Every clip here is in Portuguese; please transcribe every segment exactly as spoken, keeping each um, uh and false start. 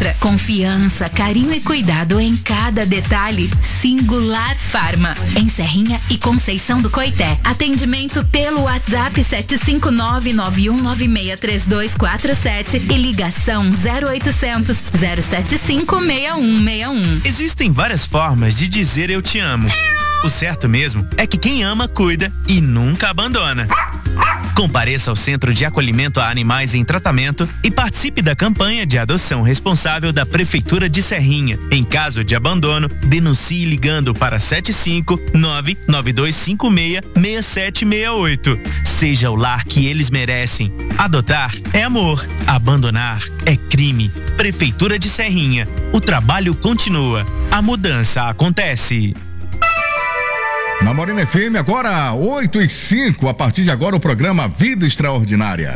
outra. Confiança, carinho e cuidado em cada detalhe. Singular Farma. Em Serrinha e Conceição do Coité. Atendimento pelo WhatsApp sete cinco nove nove um nove seis três dois quatro sete e ligação zero oitocentos, zero sete cinco, seis um seis um. Existem várias formas de dizer eu te amo. O certo mesmo é que quem ama, cuida e nunca abandona. Compareça ao Centro de Acolhimento a Animais em Tratamento e participe da campanha de adoção responsável da Prefeitura de Serrinha. Em caso de abandono, denuncie ligando para sete cinco nove nove dois cinco seis, seis sete seis oito. Seja o lar que eles merecem. Adotar é amor, abandonar é crime. Prefeitura de Serrinha. O trabalho continua. A mudança acontece. Na Morena F M, agora oito e cinco, a partir de agora o programa Vida Extraordinária.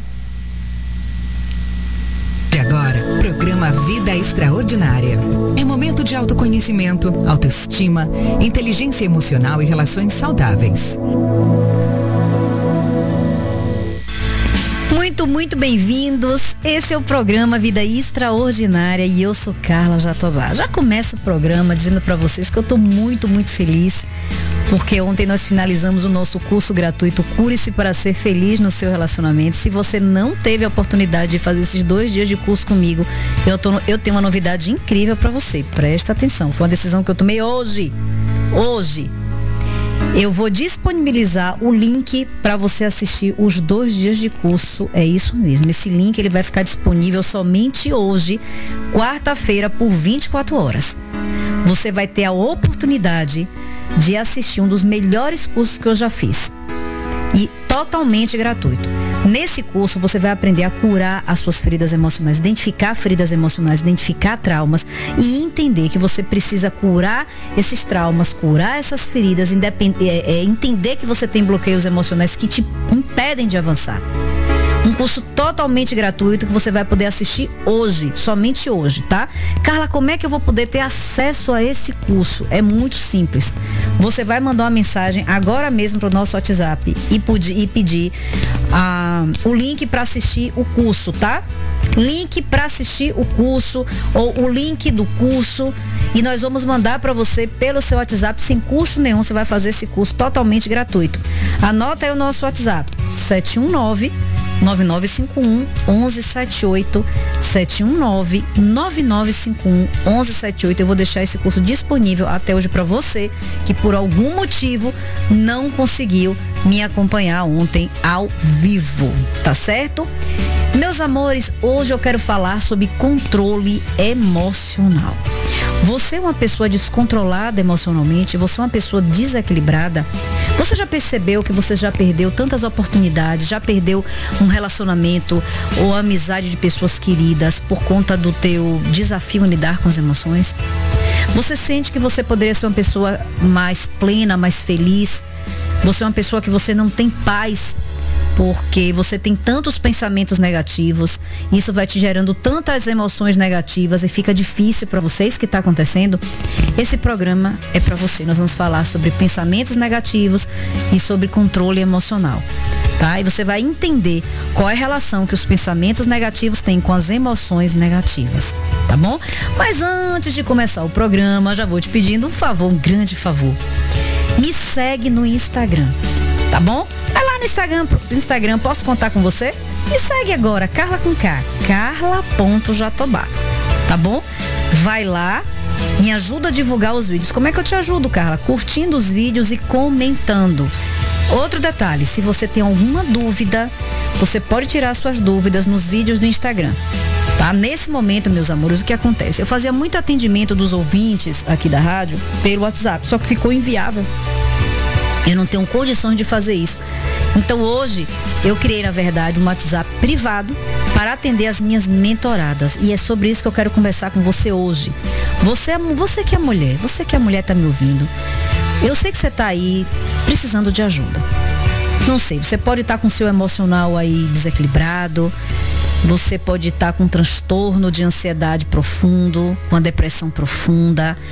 E agora, programa Vida Extraordinária. É momento de autoconhecimento, autoestima, inteligência emocional e relações saudáveis. Muito, muito bem-vindos. Esse é o programa Vida Extraordinária e eu sou Carla Jatobá. Já começo o programa dizendo para vocês que eu tô muito, muito feliz porque ontem nós finalizamos o nosso curso gratuito Cure-se para Ser Feliz no Seu Relacionamento. Se você não teve a oportunidade de fazer esses dois dias de curso comigo, eu, tô, eu tenho uma novidade incrível para você. Presta atenção, foi uma decisão que eu tomei hoje. Hoje. Eu vou disponibilizar o link para você assistir os dois dias de curso. É isso mesmo. Esse link ele vai ficar disponível somente hoje, quarta-feira, por vinte e quatro horas. Você vai ter a oportunidade de assistir um dos melhores cursos que eu já fiz. E totalmente gratuito. Nesse curso você vai aprender a curar as suas feridas emocionais, identificar feridas emocionais, identificar traumas e entender que você precisa curar esses traumas, curar essas feridas, independ... é, é, entender que você tem bloqueios emocionais que te impedem de avançar. Um curso totalmente gratuito que você vai poder assistir hoje, somente hoje, tá? Carla, como é que eu vou poder ter acesso a esse curso? É muito simples. Você vai mandar uma mensagem agora mesmo pro nosso WhatsApp e, pedir, e pedir ah, o link para assistir o curso, tá? Link para assistir o curso ou o link do curso e nós vamos mandar para você pelo seu WhatsApp sem custo nenhum. Você vai fazer esse curso totalmente gratuito. Anota aí o nosso WhatsApp: sete um nove, nove nove cinco um, um um sete oito, sete um nove, nove nove cinco um, um um sete oito. Eu vou deixar esse curso disponível até hoje para você que por algum motivo não conseguiu me acompanhar ontem ao vivo, tá certo? Meus amores, hoje eu quero falar sobre controle emocional. Você é uma pessoa descontrolada emocionalmente? Você é uma pessoa desequilibrada? Você já percebeu que você já perdeu tantas oportunidades, já perdeu um relacionamento ou amizade de pessoas queridas por conta do teu desafio em lidar com as emoções? Você sente que você poderia ser uma pessoa mais plena, mais feliz? Você é uma pessoa que você não tem paz porque você tem tantos pensamentos negativos, isso vai te gerando tantas emoções negativas e fica difícil para vocês que está acontecendo. Esse programa é para você. Nós vamos falar sobre pensamentos negativos e sobre controle emocional, tá? E você vai entender qual é a relação que os pensamentos negativos têm com as emoções negativas, tá bom? Mas antes de começar o programa, já vou te pedindo um favor, um grande favor. Me segue no Instagram, tá bom? Vai lá no Instagram, Instagram, posso contar com você? Me segue agora, Carla com K, carla ponto jatobá, tá bom? Vai lá, me ajuda a divulgar os vídeos. Como é que eu te ajudo, Carla? Curtindo os vídeos e comentando. Outro detalhe, se você tem alguma dúvida, você pode tirar suas dúvidas nos vídeos do Instagram, tá? Nesse momento, meus amores, o que acontece? Eu fazia muito atendimento dos ouvintes aqui da rádio pelo WhatsApp, só que ficou inviável. Eu não tenho condições de fazer isso. Então hoje eu criei, na verdade, um WhatsApp privado para atender as minhas mentoradas. E é sobre isso que eu quero conversar com você hoje. Você, você que é mulher, você que é mulher tá me ouvindo. Eu sei que você tá aí precisando de ajuda. Não sei, você pode estar com o seu emocional aí desequilibrado. Você pode estar com um transtorno de ansiedade profundo, com a depressão profunda.